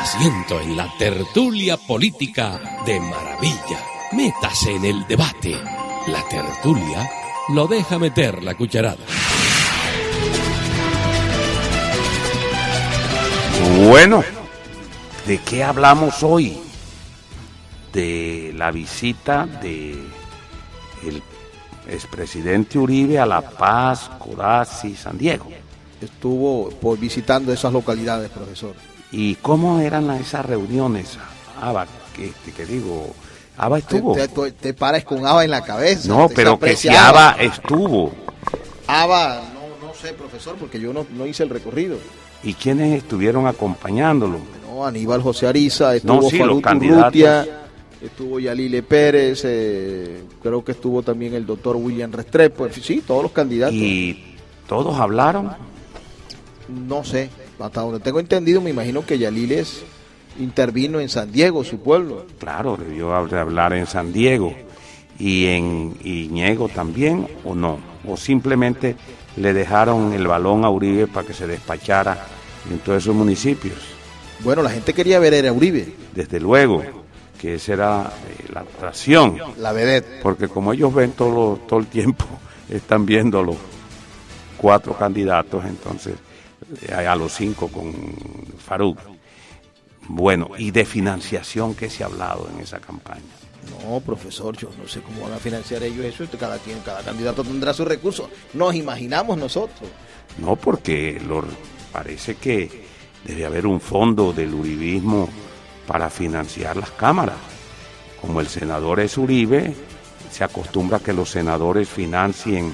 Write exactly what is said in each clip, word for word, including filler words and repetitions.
asiento en la tertulia política de Maravilla. Métase en el debate. La tertulia lo deja meter la cucharada. Bueno, ¿de qué hablamos hoy? De la visita de el expresidente Uribe a La Paz, Corazzi, San Diego. Estuvo por visitando esas localidades, profesor. ¿Y cómo eran esas reuniones? Aba, que, que, que digo, Aba estuvo. Te, te, te paras con Aba en la cabeza. No, pero que si Aba estuvo. Aba, no, no sé, profesor, porque yo no, no hice el recorrido. ¿Y quiénes estuvieron acompañándolo? No, Aníbal José Ariza, estuvo no, sí, Faruk los candidatos. Urrutia, estuvo Yalile Pérez, eh, creo que estuvo también el doctor William Restrepo, sí, todos los candidatos. ¿Y todos hablaron? No sé, hasta donde tengo entendido, me imagino que Yaliles intervino en San Diego, su pueblo. Claro, debió hablar en San Diego. ¿Y en Iñego también o no? ¿O simplemente le dejaron el balón a Uribe para que se despachara en todos esos municipios? Bueno, la gente quería ver a Uribe. Desde luego, que esa era eh, la atracción. La vedette. Porque como ellos ven todo, todo el tiempo, están viendo los cuatro candidatos, entonces eh, a los cinco con Faruk. Bueno, ¿y de financiación qué se ha hablado en esa campaña? No, profesor, yo no sé cómo van a financiar ellos eso. Cada quien, cada candidato tendrá sus recursos. Nos imaginamos nosotros. No, porque lo, parece que debe haber un fondo del uribismo para financiar las cámaras. Como el senador es Uribe, se acostumbra a que los senadores financien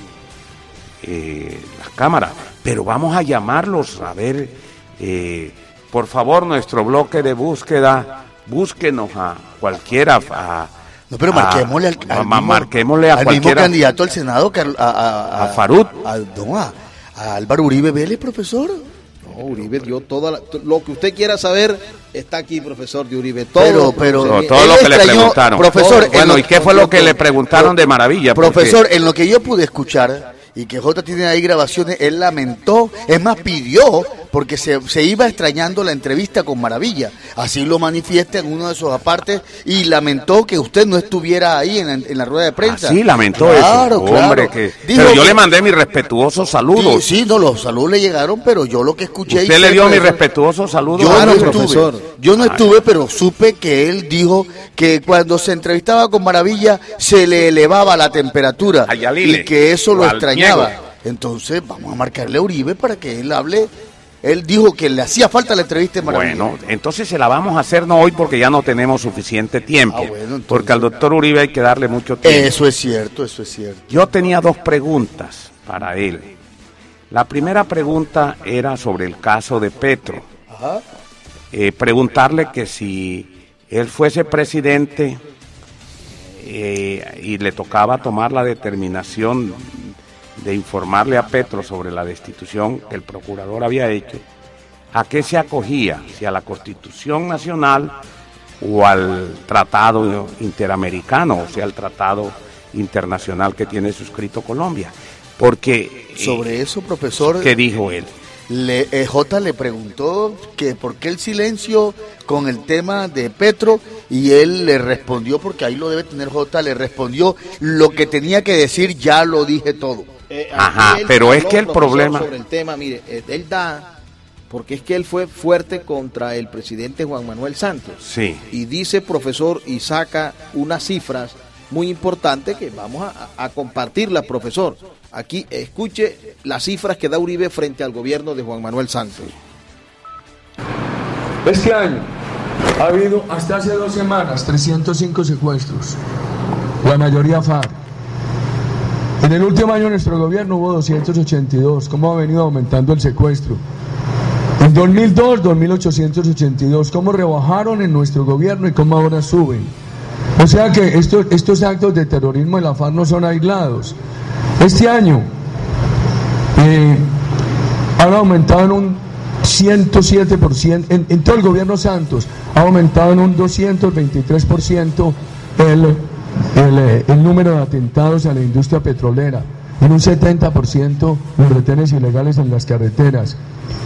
eh, las cámaras. Pero vamos a llamarlos a ver, eh, por favor, nuestro bloque de búsqueda, búsquenos a cualquiera, a No, pero marquémosle al, a, al, mismo, marquémosle a al mismo candidato al Senado, a, a, a, a Faruk. A, a, no, a, a Álvaro Uribe Vélez, profesor. No, Uribe dio toda la, lo que usted quiera saber está aquí, profesor, de Uribe. Todo, pero, pero, no, todo lo que extrañó, le preguntaron. Profesor, todo, bueno, lo, ¿y qué fue lo que le preguntaron de maravilla? Profesor, porque en lo que yo pude escuchar, y que J tiene ahí grabaciones, él lamentó, es más, pidió, porque se, se iba extrañando la entrevista con Maravilla, así lo manifiesta en uno de sus apartes, y lamentó que usted no estuviera ahí en, en la rueda de prensa. Ah, sí, lamentó claro, eso, claro. Hombre, que, Dijo pero yo que, le mandé mis respetuosos saludos. Sí, sí, no, los saludos le llegaron, pero yo lo que escuché... ¿Usted le dio mis respetuosos saludos? Yo Claro, no estuve, profesor. yo no estuve, pero supe que él dijo que cuando se entrevistaba con Maravilla se le elevaba la temperatura y que eso lo extrañaba. Diego. Entonces vamos a marcarle a Uribe para que él hable. Él dijo que le hacía falta la entrevista en Maravilla. Bueno, entonces se la vamos a hacer no hoy porque ya no tenemos suficiente tiempo. Ah, bueno, entonces, porque al doctor Uribe hay que darle mucho tiempo. Eso es cierto, eso es cierto. Yo tenía dos preguntas para él. La primera pregunta era sobre el caso de Petro. Ajá. Eh, preguntarle que si él fuese presidente eh, y le tocaba tomar la determinación de informarle a Petro sobre la destitución que el procurador había hecho, ¿a qué se acogía? ¿Si a la Constitución Nacional o al tratado interamericano, o sea, al tratado internacional que tiene suscrito Colombia? Porque... Sobre eh, eso, profesor... ¿Qué dijo él? Le, eh, J le preguntó que por qué el silencio con el tema de Petro y él le respondió, porque ahí lo debe tener J, le respondió lo que tenía que decir, ya lo dije todo. Eh, Ajá, pero es que el problema... Sobre el tema, mire, él da, porque es que él fue fuerte contra el presidente Juan Manuel Santos. Sí. Y dice, profesor, y saca unas cifras muy importantes que vamos a, a compartirlas, profesor. Aquí, escuche las cifras que da Uribe frente al gobierno de Juan Manuel Santos. Este año ha habido, hasta hace dos semanas, trescientos cinco secuestros, la mayoría FARC. En el último año de nuestro gobierno hubo doscientos ochenta y dos. ¿Cómo ha venido aumentando el secuestro? En dos mil dos, dos mil ochocientos ochenta y dos. ¿Cómo rebajaron en nuestro gobierno y cómo ahora suben? O sea que estos, estos actos de terrorismo de la FARC no son aislados. Este año eh, han aumentado en un ciento siete por ciento, en, en todo el gobierno Santos, ha aumentado en un doscientos veintitrés por ciento el... El, el número de atentados a la industria petrolera, en un setenta por ciento los retenes ilegales en las carreteras.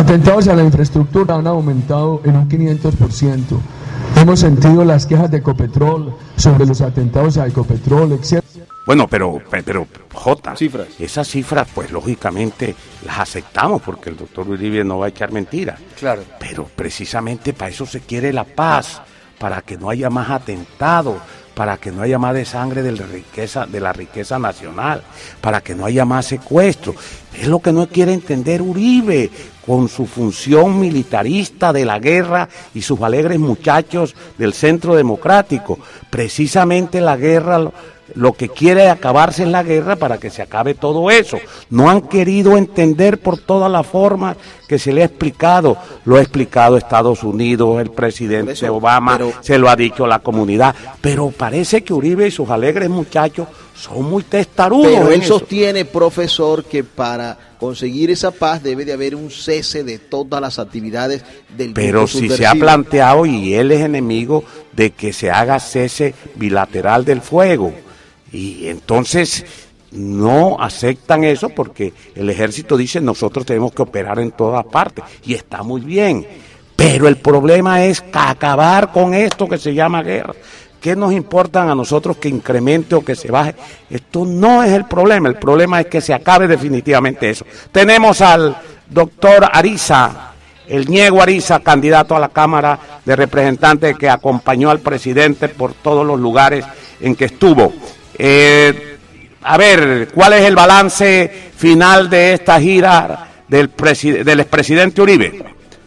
Atentados a la infraestructura han aumentado en un quinientos por ciento. Hemos sentido las quejas de Ecopetrol sobre los atentados a Ecopetrol, etcétera. Bueno, pero, pero, Jota, Cifras. esas cifras, pues lógicamente las aceptamos porque el doctor Uribe no va a echar mentiras. Claro. Pero precisamente para eso se quiere la paz, para que no haya más atentados, para que no haya más desangre de la riqueza, de la riqueza nacional, para que no haya más secuestro. Es lo que no quiere entender Uribe, con su función militarista de la guerra y sus alegres muchachos del Centro Democrático. Precisamente la guerra, lo, lo que quiere acabarse es la guerra para que se acabe todo eso. No han querido entender por todas las formas que se le ha explicado. Lo ha explicado Estados Unidos, el presidente eso, Obama, pero... se lo ha dicho la comunidad. Pero parece que Uribe y sus alegres muchachos son muy testarudos. Pero él eso. sostiene, profesor, que para conseguir esa paz debe de haber un cese de todas las actividades del Pero grupo si subversivo. se ha planteado, y él es enemigo de que se haga cese bilateral del fuego, y entonces no aceptan eso porque el ejército dice nosotros tenemos que operar en todas partes, y está muy bien, pero el problema es acabar con esto que se llama guerra. ¿Qué nos importan a nosotros que incremente o que se baje? Esto no es el problema, el problema es que se acabe definitivamente eso. Tenemos al doctor Ariza, el Ñego Ariza, candidato a la Cámara de Representantes, que acompañó al presidente por todos los lugares en que estuvo. Eh, a ver, ¿cuál es el balance final de esta gira del, preside- del expresidente Uribe?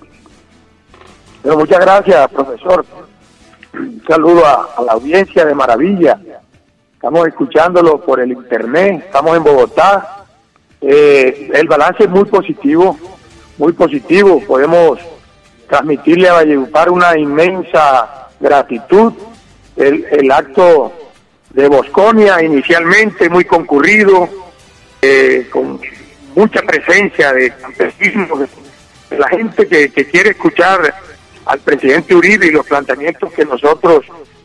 Pero muchas gracias, profesor. Un saludo a, a la audiencia de Maravilla. Estamos escuchándolo por el internet, estamos en Bogotá. Eh, el balance es muy positivo, muy positivo. Podemos transmitirle a Valledupar una inmensa gratitud. El, el acto de Bosconia, inicialmente muy concurrido, eh, con mucha presencia de campesinos, de, de la gente que, que quiere escuchar al presidente Uribe y los planteamientos que nosotros,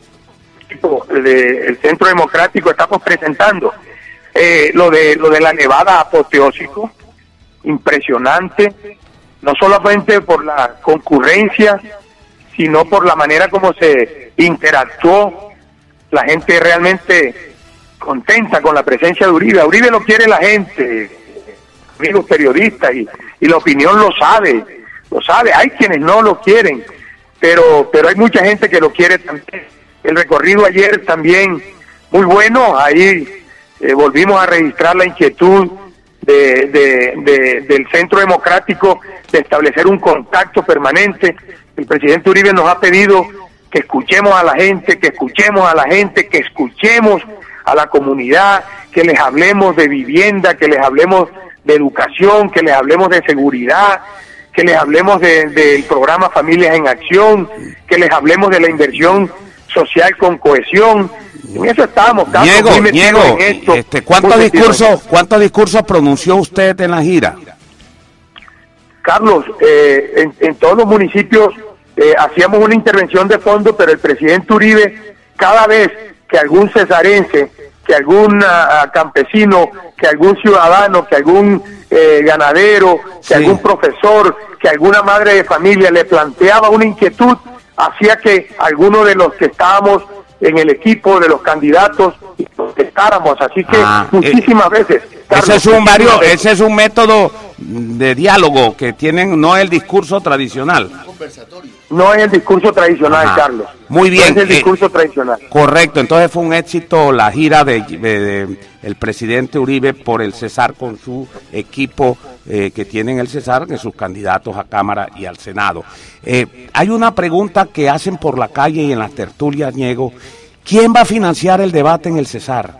el Centro Democrático, estamos presentando. Eh, lo de lo de la nevada apoteósico, impresionante, no solamente por la concurrencia, sino por la manera como se interactuó. La gente realmente contenta con la presencia de Uribe. A Uribe lo quiere la gente, amigos periodistas, y, y la opinión lo sabe. Lo sabe, hay quienes no lo quieren, pero pero hay mucha gente que lo quiere también. El recorrido ayer también muy bueno, ahí eh, volvimos a registrar la inquietud de, de, de, del Centro Democrático de establecer un contacto permanente. El presidente Uribe nos ha pedido que escuchemos a la gente, que escuchemos a la gente, que escuchemos a la comunidad, que les hablemos de vivienda, que les hablemos de educación, que les hablemos de seguridad, que les hablemos de, del programa Familias en Acción, que les hablemos de la inversión social con cohesión. En eso estamos. Ñego, Ñego, este, ¿cuántos discursos, ¿cuántos discursos pronunció usted en la gira? Carlos, eh, en, en todos los municipios eh, hacíamos una intervención de fondo, pero el presidente Uribe, cada vez que algún cesarense, que algún uh, campesino, que algún ciudadano, que algún eh, ganadero, que sí. algún profesor, que alguna madre de familia le planteaba una inquietud, hacía que alguno de los que estábamos en el equipo de los candidatos contestáramos. Así que ah, muchísimas eh, veces. Carlos, ese es un vario, veces. ese es un método de diálogo que tienen, no es el discurso tradicional. No es el discurso tradicional, Ajá. Carlos. Muy bien. No es el discurso eh, tradicional. Correcto, entonces fue un éxito la gira de, de, de el presidente Uribe por el Cesar con su equipo eh, que tienen el Cesar, de sus candidatos a Cámara y al Senado. Eh, hay una pregunta que hacen por la calle y en las tertulias, Ñego. ¿Quién va a financiar el debate en el Cesar?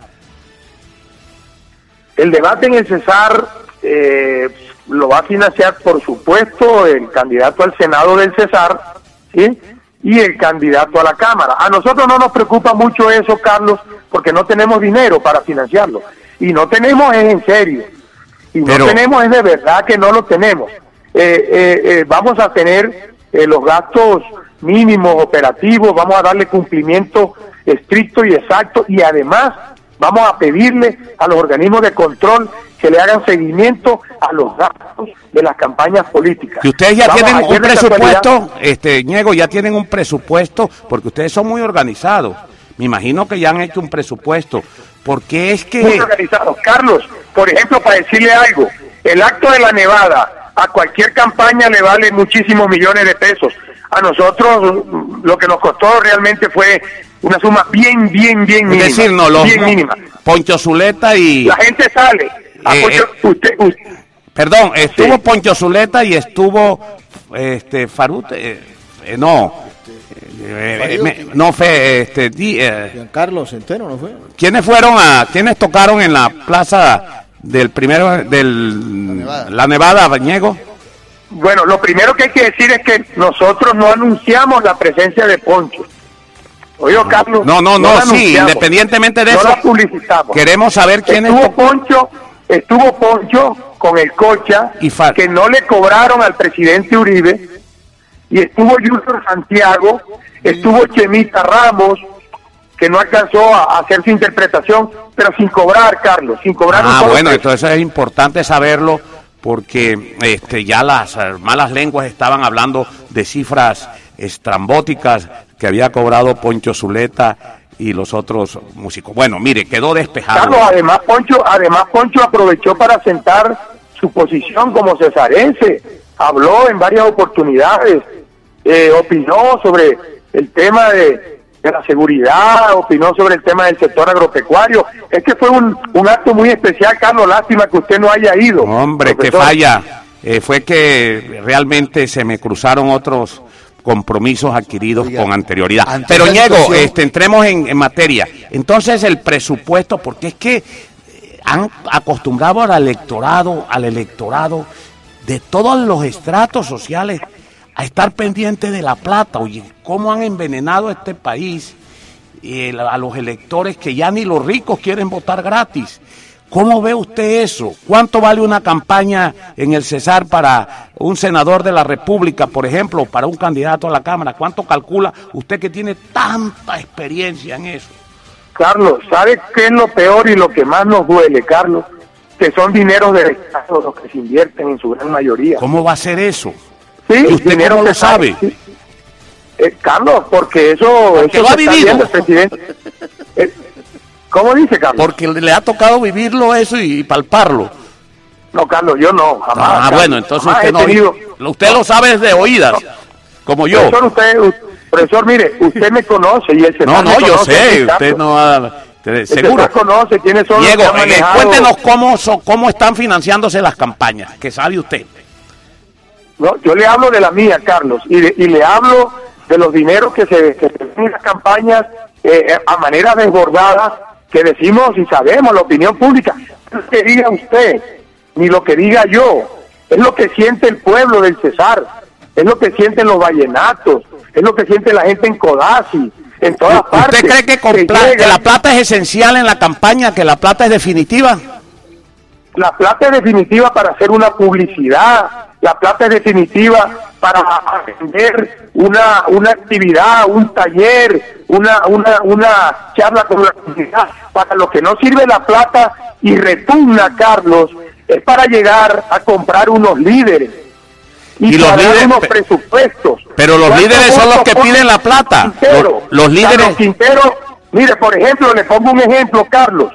El debate en el Cesar eh, lo va a financiar, por supuesto, el candidato al Senado del Cesar, ¿sí? Y el candidato a la Cámara. A nosotros no nos preocupa mucho eso, Carlos, porque no tenemos dinero para financiarlo. Y no tenemos es en serio. Y Pero... no tenemos es de verdad que no lo tenemos. Eh, eh, eh, vamos a tener eh, los gastos mínimos operativos, vamos a darle cumplimiento estricto y exacto, y además Vamos a pedirle a los organismos de control que le hagan seguimiento a los gastos de las campañas políticas. Que ustedes ya Vamos, tienen un presupuesto, actualidad, este Ñego, ya tienen un presupuesto, porque ustedes son muy organizados. Me imagino que ya han hecho un presupuesto, porque es que... Muy organizados. Carlos, por ejemplo, para decirle algo, el acto de la Nevada a cualquier campaña le vale muchísimos millones de pesos. A nosotros lo que nos costó realmente fue una suma bien, bien, bien mínima. Es decir, no, los, bien mínima. Poncho Zuleta y... La gente sale. A Eh, Poncho, eh, usted, usted, Perdón, estuvo Sí. Poncho Zuleta y estuvo este Farut, eh, eh, no, eh, eh, me- no fue este, di- eh, Giancarlo Centeno, ¿no fue? ¿quiénes fueron a, quiénes tocaron en la plaza del primero del Nevada. la Nevada, Bañego? bueno, lo primero que hay que decir es que nosotros no anunciamos la presencia de Poncho. Oye, Carlos. No, no, no, la sí, anunciamos. independientemente de no eso, la publicitamos. queremos saber quiénes Estuvo to- Poncho, estuvo Poncho con el Cocha, Y Far- que no le cobraron al presidente Uribe, y estuvo Junior Santiago, estuvo Chemita Ramos, que no alcanzó a, a hacer su interpretación, pero sin cobrar, Carlos, sin cobrar un Ah, solo bueno, peso. entonces es importante saberlo porque este ya las eh, malas lenguas estaban hablando de cifras estrambóticas que había cobrado Poncho Zuleta y los otros músicos. Bueno, mire, quedó despejado. Carlos, además Poncho, además Poncho aprovechó para sentar su posición como cesarense, habló en varias oportunidades, eh, opinó sobre el tema de, de la seguridad, opinó sobre el tema del sector agropecuario. Es que fue un, un acto muy especial, Carlos, lástima que usted no haya ido. Hombre, que profesor. falla. Eh, fue que realmente se me cruzaron otros compromisos adquiridos Oiga, con anterioridad. ante Pero esta Ñego, situación- este, entremos en, en materia. Entonces el presupuesto, porque es que eh, han acostumbrado al electorado, al electorado de todos los estratos sociales a estar pendiente de la plata. Oye, cómo han envenenado a este país y el- a los electores que ya ni los ricos quieren votar gratis. ¿Cómo ve usted eso? ¿Cuánto vale una campaña en el Cesar para un senador de la República, por ejemplo, para un candidato a la Cámara? ¿Cuánto calcula usted que tiene tanta experiencia en eso? Carlos, ¿sabe qué es lo peor y lo que más nos duele, Carlos? Que son dineros del Estado los que se invierten en su gran mayoría. ¿Cómo va a ser eso? Sí, ¿Y usted dinero cómo lo que sale, sabe? sí. Eh, Carlos, porque eso, Porque eso lo ha se está vivido. viendo el presidente. Eh, ¿Cómo dice, Carlos? Porque le ha tocado vivirlo eso y palparlo. No, Carlos, yo no, jamás. Ah, Carlos, bueno, entonces jamás usted he no, tenido- usted lo sabe de oídas, como yo. Profesor, usted, u- profesor, mire, usted me conoce y el Cesar No, me no, yo conoce, sé, Carlos. usted no ha... te- El Seguro. Cesar conoce quiénes son los Diego, que han eh, manejado. cuéntenos cómo, son- cómo están financiándose las campañas, que sabe usted. No, yo le hablo de la mía, Carlos, y, de- y le hablo de los dineros que se, que se ven en las campañas eh, eh, a manera desbordada, que decimos y sabemos, la opinión pública. No es lo que diga usted, ni lo que diga yo, es lo que siente el pueblo del Cesar, es lo que sienten los vallenatos, es lo que siente la gente en Codazzi, en todas partes. ¿Usted cree que, con que pla- que llegan- la plata es esencial en la campaña, que la plata es definitiva? La plata es definitiva para hacer una publicidad, la plata es definitiva para vender una una actividad, un taller, una una una charla con la comunidad. Para lo que no sirve la plata y repugna, Carlos, es para llegar a comprar unos líderes y, Y los pagar líderes- unos pe- presupuestos. pero los ¿Cuántos líderes son los votos que pone piden la plata. Quintero? Los- los líderes- Carlos Quintero, mire, por ejemplo, le pongo un ejemplo, Carlos.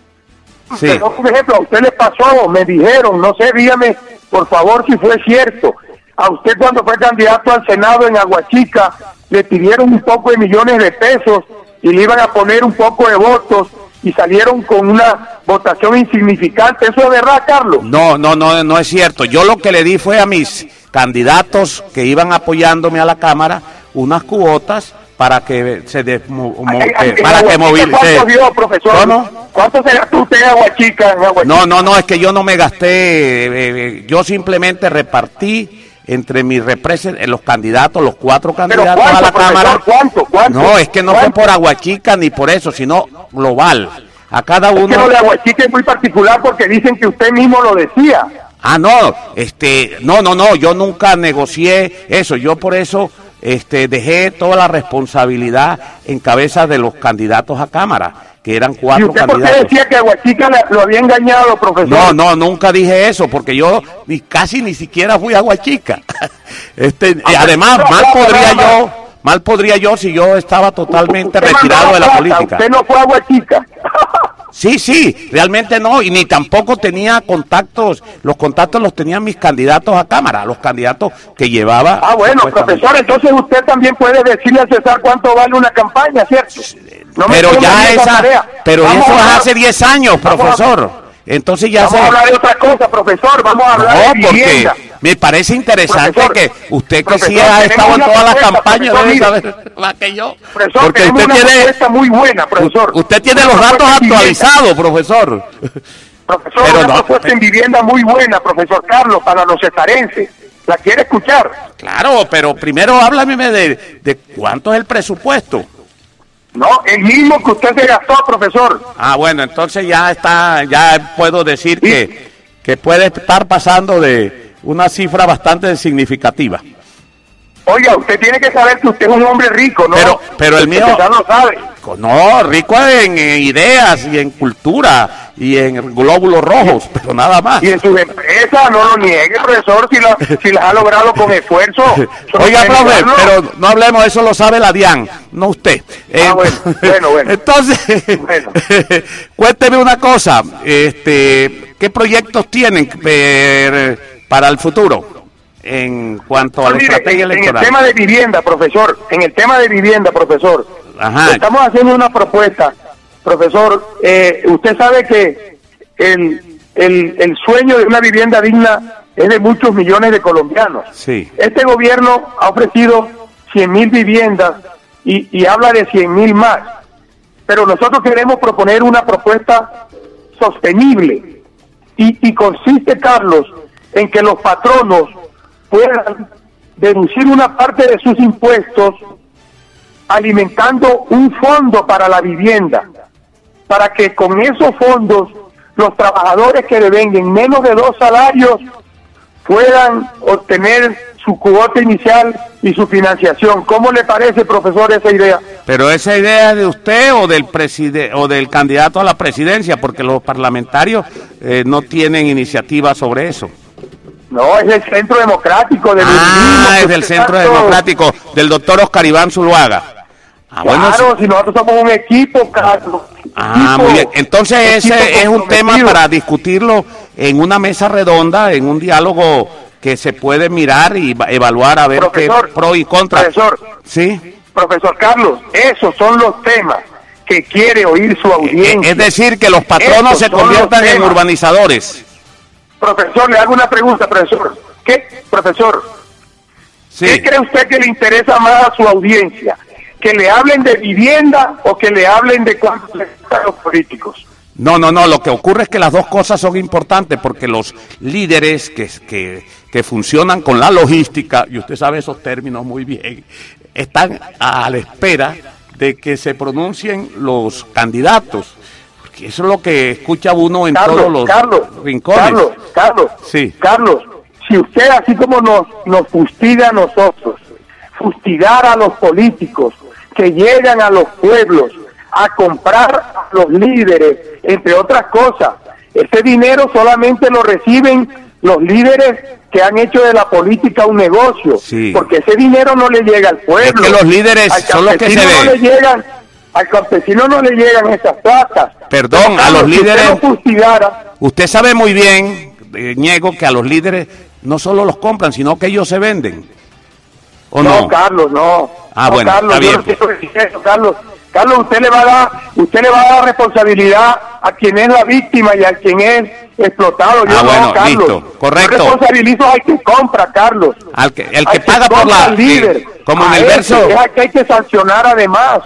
Sí. Pero, por ejemplo, a usted le pasó, me dijeron, no sé, dígame, por favor, si fue cierto. A usted cuando fue candidato al Senado en Aguachica, le pidieron un poco de millones de pesos y le iban a poner un poco de votos y salieron con una votación insignificante. ¿Eso es verdad, Carlos? No, no, no, no es cierto. Yo lo que le di fue a mis candidatos que iban apoyándome a la Cámara unas cuotas para que se desmo- mo- Ay, ay, eh, para en que Aguachica, movilice. ¿cuánto dio, profesor? ¿Cómo? ¿Cuánto se gastó usted en Aguachica? En Aguachica? No, no, no, es que yo no me gasté, eh, eh, yo simplemente repartí entre mis represen- eh, los candidatos, los cuatro candidatos ¿cuánto, a la profesor? Cámara. ¿Cuánto? ¿Cuánto? No, es que no fue ¿Cuánto? por Aguachica ni por eso, sino global. A cada Es que uno. lo de Aguachica es muy particular porque dicen que usted mismo lo decía. Ah, no, este, no, no, no, yo nunca negocié eso, yo por eso este, dejé toda la responsabilidad en cabeza de los candidatos a Cámara. que eran ¿Y cuatro usted por candidatos. qué decía que Aguachica le- lo había engañado, profesor? No, no, nunca dije eso, porque yo ni casi ni siquiera fui a Aguachica. Este, y además, mal podría yo, mal podría yo si yo estaba totalmente Usted retirado mandó de la plata, política. Usted no fue a Aguachica. Sí, sí, realmente no, y ni tampoco tenía contactos, los contactos los tenían mis candidatos a Cámara, los candidatos que llevaba. Ah, bueno, supuestamente. profesor, entonces usted también puede decirle a César cuánto vale una campaña, ¿cierto? No me Pero ponga ya en esa esa, tarea. pero Vamos eso a es hablar- hace diez años, vamos a- profesor. Entonces ya Vamos se... a hablar de otra cosa, profesor, vamos a hablar No, de porque vivienda. me parece interesante Profesor, que usted que profesor, sí ha tenemos estado en una todas las propuesta, campañas profesor, debe mire. saber más que yo. Profesor, Porque tenemos usted una tiene, propuesta muy buena, profesor. usted tiene Una los datos propuesta en vivienda. actualizados, profesor. Profesor, Pero una no. propuesta en vivienda muy buena, profesor Carlos, para los cestarenses. ¿La quiere escuchar? Claro, pero primero háblame de, de cuánto es el presupuesto. No, el mismo que usted se gastó, profesor. Ah, bueno, entonces ya está, ya puedo decir Sí. que, que puede estar pasando de una cifra bastante significativa. Oiga, usted tiene que saber que usted es un hombre rico, ¿no? Pero- pero el mío- Usted ya lo sabe. No, rico en, en ideas y en cultura y en glóbulos rojos, pero nada más. Y en sus empresas, no lo niegue, profesor, si, la- si las ha logrado con esfuerzo. Solo Oiga, puede profe, negarlo. pero no hablemos, eso lo sabe la DIAN, no usted. Ah, bueno, bueno, bueno. Entonces, Bueno. cuénteme una cosa, este, ¿qué proyectos tienen eh, para el futuro en cuanto a la Mire, estrategia en, en el electoral? tema de vivienda, profesor, en el tema de vivienda, profesor, Ajá. estamos haciendo una propuesta, profesor. Eh, usted sabe que el, el, el sueño de una vivienda digna es de muchos millones de colombianos. Sí. Este gobierno ha ofrecido cien mil viviendas y, y habla de cien mil más, pero nosotros queremos proponer una propuesta sostenible y, y consiste, Carlos, en que los patronos puedan deducir una parte de sus impuestos alimentando un fondo para la vivienda, para que con esos fondos los trabajadores que devenguen menos de dos salarios puedan obtener su cuota inicial y su financiación. ¿Cómo le parece, profesor, esa idea? Pero esa idea es de usted o del preside o del candidato a la presidencia, porque los parlamentarios eh, no tienen iniciativa sobre eso. No, es del Centro Democrático. Del Ah, Uribismo, es del que Centro tanto- Democrático, del doctor Oscar Iván Zuluaga. Ah, bueno, Claro, si nosotros somos un equipo, Carlos. ah, Equipo- muy bien. Entonces equipo ese es un tema comprometido. para discutirlo en una mesa redonda, en un diálogo que se puede mirar y va- evaluar a ver Profesor, qué pro y contra. profesor. Sí. Profesor Carlos, esos son los temas que quiere oír su audiencia. Es decir, que los patronos Esos se son los conviertan en temas. urbanizadores. Profesor, le hago una pregunta, profesor. ¿Qué, profesor? Sí. ¿Qué cree usted que le interesa más a su audiencia? ¿Que le hablen de vivienda o que le hablen de cuánto le gustan los políticos? No, no, no, lo que ocurre es que las dos cosas son importantes porque los líderes que, que, que funcionan con la logística, y usted sabe esos términos muy bien, están a la espera de que se pronuncien los candidatos, porque eso es lo que escucha uno en Carlos, todos los Carlos, rincones. Carlos, Carlos, Sí. Carlos, si usted así como nos, nos fustiga a nosotros, fustigara a los políticos que llegan a los pueblos a comprar a los líderes, entre otras cosas, ese dinero solamente lo reciben los líderes que han hecho de la política un negocio, Sí. porque ese dinero no le llega al pueblo. Es que los líderes Al son los que campesino se no ven. le llegan, al campesino no le llegan esas platas. Perdón, Pero, a los Carlos, si usted líderes- lo fustigara, Usted sabe muy bien, eh, Ñego, que a los líderes no solo los compran, sino que ellos se venden. ¿O no? No, Carlos, no. Ah, No, bueno, Carlos, está yo bien, no quiero decir eso, Carlos. Carlos, usted le va a dar, usted le va a dar responsabilidad a quien es la víctima y a quien es explotado. Yo Ah, no, bueno, Carlos. listo, correcto. Yo responsabilizo al que compra, Carlos. Al que, el Al que paga por compra la... al líder. eh, como en A el ese verso... es al que hay que sancionar además.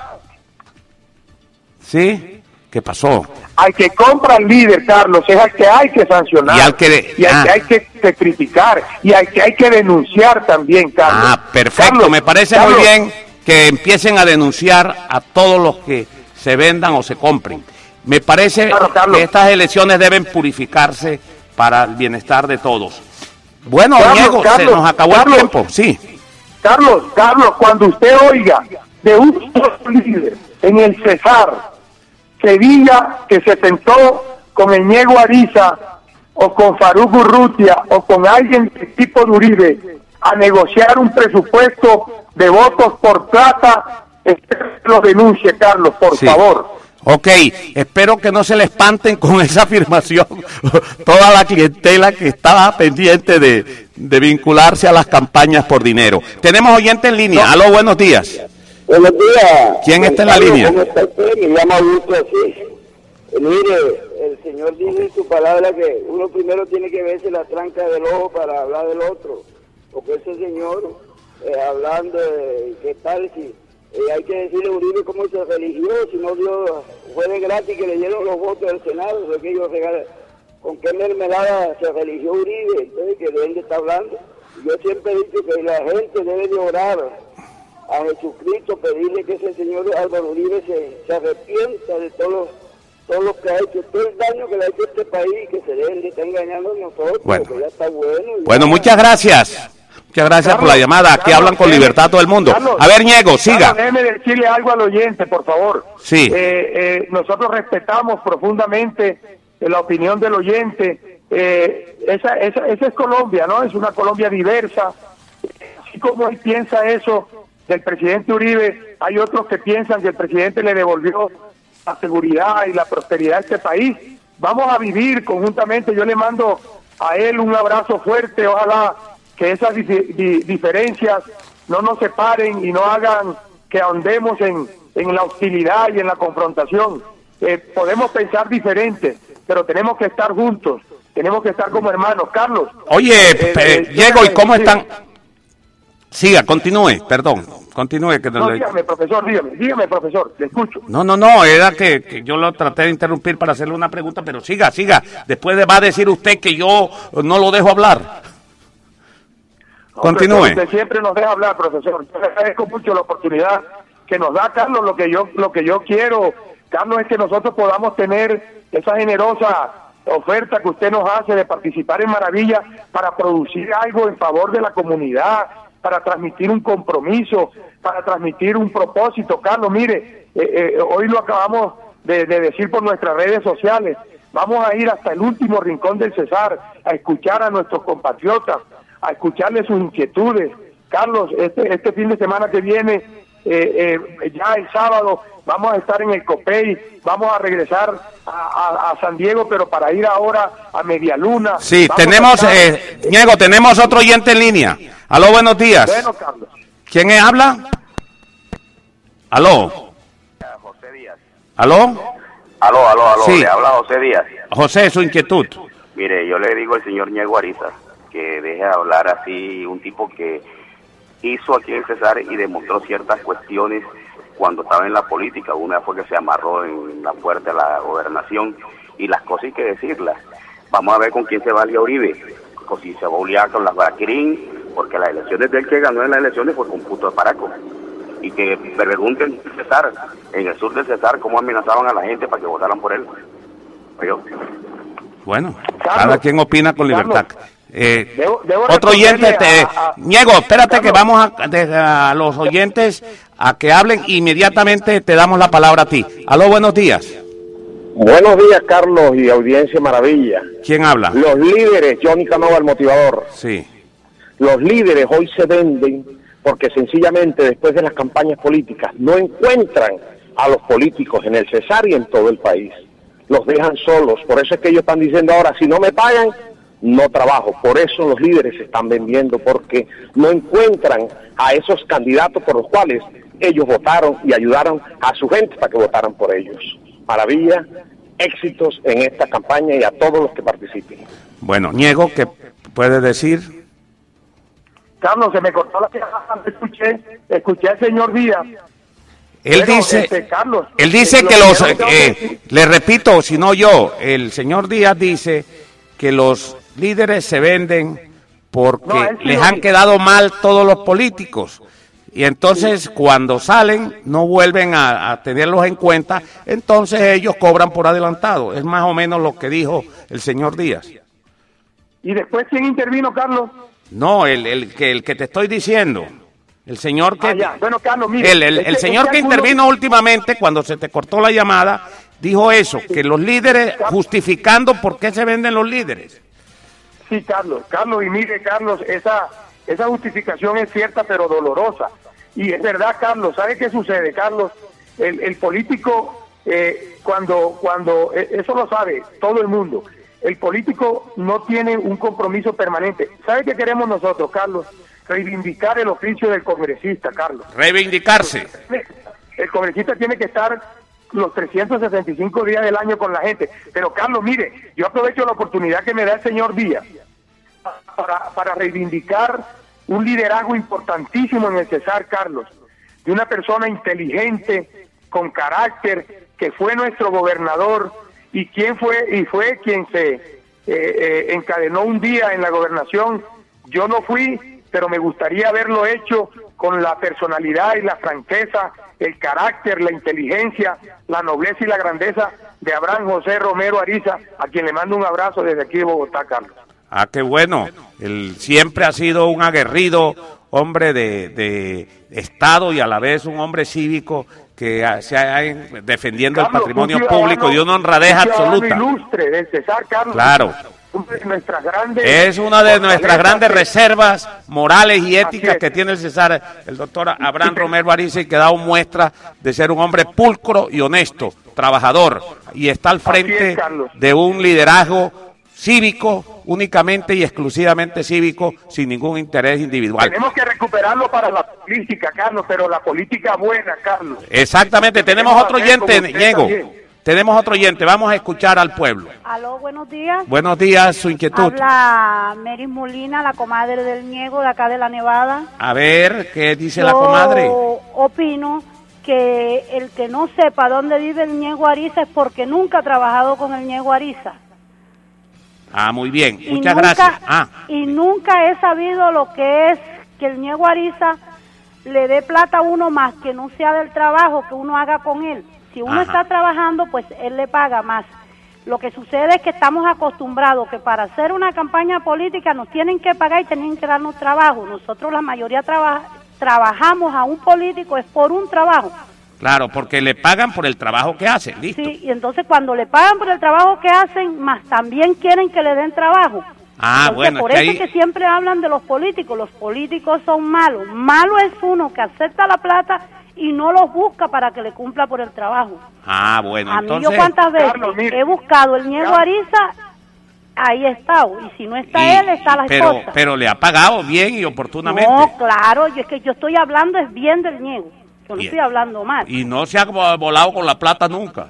¿Sí? ¿Qué pasó? Al que compra al líder, Carlos, es al que hay que sancionar. Y al que- y al ah. que hay que, que criticar. Y al que hay que denunciar también, Carlos. Ah, perfecto. Carlos, Me parece Carlos, muy bien que empiecen a denunciar a todos los que se vendan o se compren. Me parece Claro, Carlos. que estas elecciones deben purificarse para el bienestar de todos. Bueno, Carlos, Diego, se Carlos, nos acabó Carlos. el tiempo. Sí. Carlos, Carlos, cuando usted oiga de un solo líder en el Cesar se diga que se sentó con el Ñego Ariza o con Faruk Urrutia o con alguien del tipo de Uribe a negociar un presupuesto de votos por plata, lo denuncie, Carlos, por sí. favor. Ok, espero que no se le espanten con esa afirmación toda la clientela que estaba pendiente de, de vincularse a las campañas por dinero. Tenemos oyente en línea. No. Aló, buenos días. Buenos días. ¿Quién está en la línea? ¿Cómo está usted? Me llamo Augusto, sí. Eh, mire, el señor dice en su palabra que uno primero tiene que verse la tranca del ojo para hablar del otro. Porque ese señor, eh, hablando de qué tal si... Eh, hay que decirle a Uribe cómo se religió, si no dio, fue de gratis que le dieron los votos del Senado, de que ellos regalan, con qué mermelada se religió Uribe, entonces que de él está hablando. Yo siempre he dicho que la gente debe de orar a Jesucristo, pedirle que ese señor Álvaro Uribe se, se arrepienta de todos los, todo lo que ha hecho, todo el daño que le ha hecho a este país, que se deben de estar engañando a nosotros, bueno. porque ya está bueno. Bueno, muchas gracias. Muchas gracias Carlos, por la llamada. Aquí Carlos, hablan con déjeme, libertad todo el mundo. Carlos, a ver, Ñego, siga. Carlos, déjeme decirle algo al oyente, por favor. Sí. Eh, eh, nosotros respetamos profundamente eh, la opinión del oyente. Eh, esa, esa, esa es Colombia, ¿no? Es una Colombia diversa. Así como él piensa eso del presidente Uribe, hay otros que piensan que el presidente le devolvió la seguridad y la prosperidad a este país. Vamos a vivir conjuntamente. Yo le mando a él un abrazo fuerte. Ojalá que esas dif- di- diferencias no nos separen y no hagan que ahondemos en, en la hostilidad y en la confrontación. Eh, podemos pensar diferente, pero tenemos que estar juntos, tenemos que estar como hermanos. Carlos. Oye, eh, eh, Diego, ¿y cómo están? Siga, continúe, perdón, continúe. Que no, le... dígame, profesor, dígame, dígame, profesor, le escucho. No, no, no, era que, que yo lo traté de interrumpir para hacerle una pregunta, pero siga, siga. Después va a decir usted que yo no lo dejo hablar. Continúe. Usted siempre nos deja hablar, profesor. Yo le agradezco mucho la oportunidad que nos da, Carlos. Lo que yo lo que yo quiero, Carlos, es que nosotros podamos tener esa generosa oferta que usted nos hace de participar en Maravilla para producir algo en favor de la comunidad, para transmitir un compromiso, para transmitir un propósito. Carlos, mire, eh, eh, hoy lo acabamos de, de decir por nuestras redes sociales. Vamos a ir hasta el último rincón del Cesar a escuchar a nuestros compatriotas, a escucharle sus inquietudes. Carlos, este este fin de semana que viene, eh, eh, ya el sábado, vamos a estar en el Copey, vamos a regresar a, a, a San Diego, pero para ir ahora a Medialuna. Sí, vamos tenemos, estar... eh, Ñego, tenemos otro oyente en línea. Aló, buenos días. Bueno, Carlos. ¿Quién es, habla? Aló. José Díaz. ¿Aló? Aló, aló, aló, Sí. le habla José Díaz. José, su inquietud. Mire, yo le digo al señor Ñego Ariza que deje de hablar así, un tipo que hizo aquí en Cesar y demostró ciertas cuestiones cuando estaba en la política. Una fue que se amarró en la puerta de la gobernación, y las cosas hay que decirlas. Vamos a ver con quién se va a liar Uribe, si se va a liar con las Baraquirín, porque las elecciones del que ganó en las elecciones fue con puto de Paraco. Y que pregunten Cesar, en el sur de Cesar, cómo amenazaban a la gente para que votaran por él. Oye, Bueno, Carlos, cada quien opina con libertad. Carlos, Eh, debo, debo otro oyente, te, a, a, Ñego, espérate Carlos. que vamos a, de, a los oyentes a que hablen, inmediatamente te damos la palabra a ti. Aló, buenos días. Buenos días, Carlos, y audiencia Maravilla. ¿Quién habla? Los líderes, Johnny Canova, el motivador. Sí. Los líderes hoy se venden porque sencillamente después de las campañas políticas no encuentran a los políticos en el Cesar y en todo el país. Los dejan solos. Por eso es que ellos están diciendo ahora, si no me pagan, no trabajo. Por eso los líderes se están vendiendo, porque no encuentran a esos candidatos por los cuales ellos votaron y ayudaron a su gente para que votaran por ellos. Maravilla, éxitos en esta campaña y a todos los que participen. Bueno, Ñego, ¿qué puede decir? Carlos, se me cortó la llamada, escuché, escuché al señor Díaz. Él Pero, dice, este, Carlos, él dice lo que los, primero que tengo eh, que decir- le repito, si no yo, el señor Díaz dice que los líderes se venden porque No, él sí les lo han dice. quedado mal todos los políticos. Y entonces cuando salen no vuelven a, a tenerlos en cuenta, entonces ellos cobran por adelantado. Es más o menos lo que dijo el señor Díaz. ¿Y después quién intervino, Carlos? No, el, el, que, el que te estoy diciendo. El señor que... Ah, ya. Bueno, Carlos, mire, el el, es el que- señor es que que algunos- intervino últimamente cuando se te cortó la llamada dijo eso, que los líderes, justificando por qué se venden los líderes. Sí, Carlos, Carlos, y mire, Carlos, esa, esa justificación es cierta pero dolorosa. Y es verdad, Carlos, ¿sabe qué sucede, Carlos? El, el político, eh, cuando, cuando, eso lo sabe todo el mundo, el político no tiene un compromiso permanente. ¿Sabe qué queremos nosotros, Carlos? Reivindicar el oficio del congresista, Carlos. Reivindicarse. El congresista tiene que estar los trescientos sesenta y cinco días del año con la gente. Pero, Carlos, mire, yo aprovecho la oportunidad que me da el señor Díaz para, para reivindicar un liderazgo importantísimo en el Cesar, Carlos, de una persona inteligente, con carácter, que fue nuestro gobernador y quien fue y fue quien se eh, eh, encadenó un día en la gobernación. Yo no fui, pero me gustaría haberlo hecho con la personalidad y la franqueza, el carácter, la inteligencia, la nobleza y la grandeza de Abraham José Romero Ariza, a quien le mando un abrazo desde aquí de Bogotá, Carlos. Ah, qué bueno. Él siempre ha sido un aguerrido hombre de, de Estado y a la vez un hombre cívico que se ha defendiendo Carlos, el patrimonio público de una honradez absoluta. Ilustre del Cesar, Carlos. Claro. De nuestras grandes, es una de nuestras grandes reservas morales y éticas que tiene el Cesar, el doctor Abraham Romero Ariza, y que da muestra de ser un hombre pulcro y honesto, trabajador, y está al frente de un liderazgo cívico, únicamente y exclusivamente cívico, sin ningún interés individual. Tenemos que recuperarlo para la política, Carlos, pero la política buena, Carlos. Exactamente, tenemos otro oyente, Ñego. Tenemos otro oyente, vamos a escuchar al pueblo. Aló, buenos días. Buenos días, su inquietud. Habla Mary Molina, la comadre del Ñego, de acá de la Nevada. A ver, ¿qué dice Yo la comadre? opino que el que no sepa dónde vive el Ñego Ariza es porque nunca ha trabajado con el Ñego Ariza. Ah, muy bien, y muchas nunca, gracias. Ah. Y nunca he sabido lo que es que el Ñego Ariza le dé plata a uno más que no sea del trabajo que uno haga con él. Si uno Ajá. está trabajando, pues él le paga más. Lo que sucede es que estamos acostumbrados que para hacer una campaña política nos tienen que pagar y tienen que darnos trabajo. Nosotros la mayoría traba, trabajamos a un político es por un trabajo. Claro, porque le pagan por el trabajo que hacen, listo. Sí, y entonces cuando le pagan por el trabajo que hacen, más también quieren que le den trabajo. Ah, entonces, bueno. Por es eso que es ahí... que siempre hablan de los políticos. Los políticos son malos. Malo es uno que acepta la plata y no los busca para que le cumpla por el trabajo. Ah, bueno, a entonces... mí yo cuántas veces Carlos, mire, he buscado el Ñego Ariza, ahí está, y si no está y, él, está la pero, esposa. Pero le ha pagado bien y oportunamente. No, claro, yo, es que yo estoy hablando es bien del Ñego, yo no Bien. estoy hablando mal. Y no se ha volado con la plata nunca.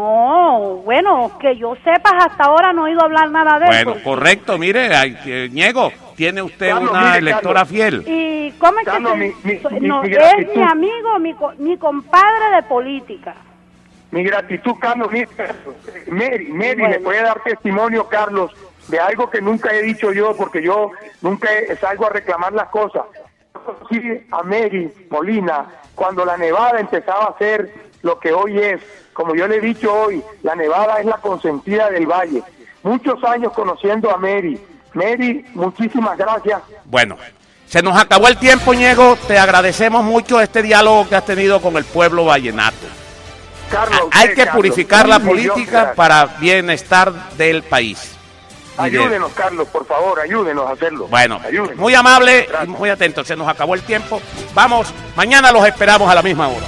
No, bueno, que yo sepas, hasta ahora no he oído hablar nada de Bueno, eso. correcto, mire, ay, eh, Ñego, tiene usted Carlos, una mire, electora Carlos. fiel. ¿Y cómo es que Carlos, se- mi- mi- so- mi- no, mi es gratitud. mi amigo, mi, co- mi compadre de política? Mi gratitud, Carlos. Mire, Mary, Mary Bueno. me puede dar testimonio, Carlos, de algo que nunca he dicho yo, porque yo nunca he- salgo a reclamar las cosas. Sí, a Mary Molina, cuando la Nevada empezaba a ser lo que hoy es, como yo le he dicho hoy, la Nevada es la consentida del Valle. Muchos años conociendo a Mary. Mary, muchísimas gracias. Bueno, se nos acabó el tiempo, Ñego, te agradecemos mucho este diálogo que has tenido con el pueblo vallenato. Carlos, Hay usted, que Carlos, purificar un la millón de política gracias. para bienestar del país. Y de- Ayúdenos, Carlos, por favor, ayúdenos a hacerlo. Bueno, Ayúdenos. muy amable y Gracias. muy atento, se nos acabó el tiempo. Vamos, mañana los esperamos a la misma hora.